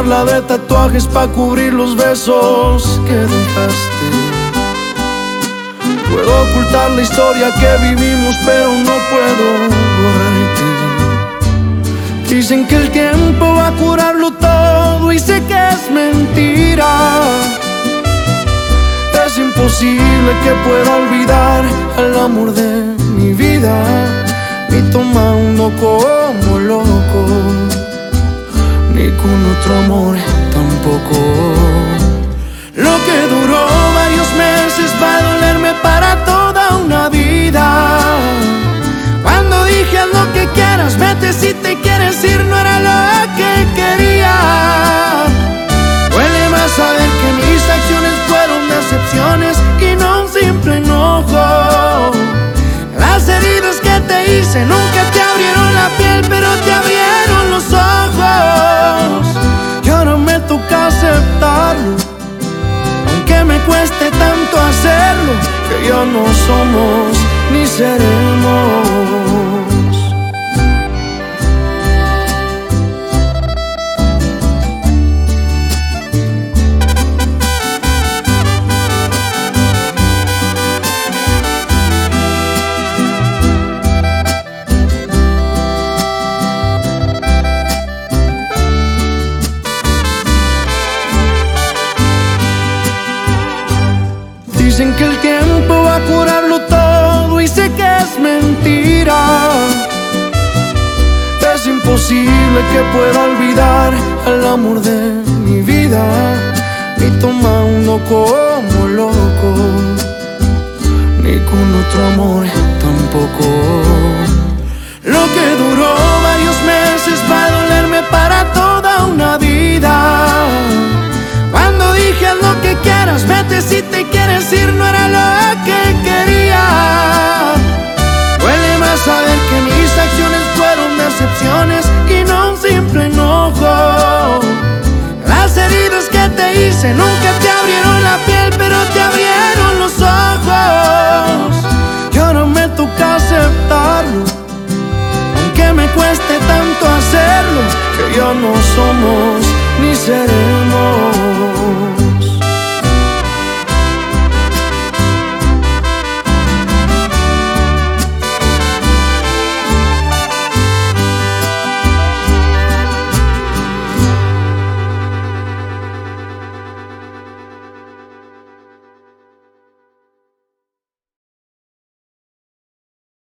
llenarla de tatuajes pa' cubrir los besos que dejaste. Puedo ocultar la historia que vivimos, pero no puedo borrarte. Dicen que el tiempo va a curarlo todo y sé que es mentira. Es imposible que pueda olvidar al amor de mi vida, ni tomando como loco, ni con otro amor tampoco. Lo que duró varios meses va a dolerme para toda una vida. Cuando dije haz lo que quieras, vete si te quieres ir, no era lo que quería. Duele más saber que mis acciones fueron decepciones y no un simple enojo. Las heridas que te hice nunca te abrieron la piel, pero te abrieron los ojos. Y ahora me toca aceptarlo, aunque me cueste tanto hacerlo, que ya no somos ni seremos. Dicen que el tiempo va a curarlo todo y sé que es mentira. Es imposible que pueda olvidar al amor de mi vida, ni tomando como loco, ni con otro amor tampoco. Lo que duró varios meses va a dolerme para toda una vida. Cuando dije haz lo que quieras, vete si te quieres ir, no era lo que quería. Duele más saber que mis acciones fueron decepciones y no un simple enojo. Las heridas que te hice nunca te abrieron la piel, pero te abrieron los ojos. Y ahora me toca aceptarlo, aunque me cueste tanto hacerlo, que ya no somos ni seremos.